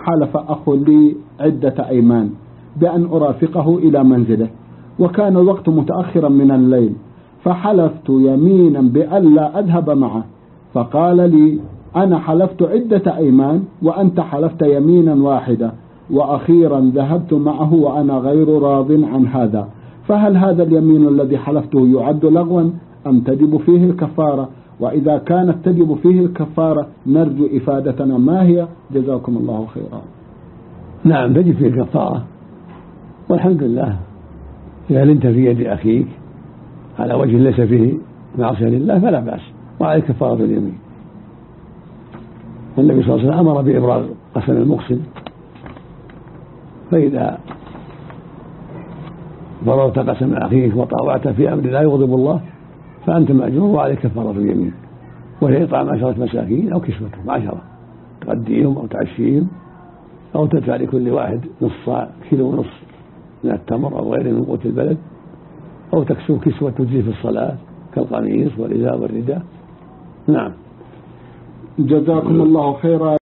حالف أخ لي عدة أيمان بأن أرافقه إلى منزله، وكان الوقت متأخرا من الليل، فحلفت يمينا بأن لا أذهب معه، فقال لي أنا حلفت عدة أيمان وأنت حلفت يمينا واحدة، وأخيرا ذهبت معه وأنا غير راض عن هذا، فهل هذا اليمين الذي حلفته يعد لغوا أم تجب فيه الكفارة؟ وإذا كانت تجب فيه الكفارة نرجو إفادتنا ما هي، جزاكم الله خيرا. نعم، تجب فيه الكفارة، والحمد لله إذا لنت في يد أخيك على وجه ليس فيه معصية لله فلا بأس، وعليك كفارة اليمين. والنبي صلى الله عليه وسلم أمر بإبراء قسم المقسم، فإذا بررت قسم أخيك وطاوعت في أمر لا يغضب الله فأنت مأجور وعليك كفارة اليمين، وهي إطعام 10 مساكين أو كسوتهم 10، تغديهم أو تعشيهم أو تدفع لكل واحد نصف صاع، كيلو ونصف من التمر أو غيره من قوت البلد، أو تكسو كسوة تجزي في الصلاة كالقميص والإزار والرداء. نعم. جزاكم الله خيرا.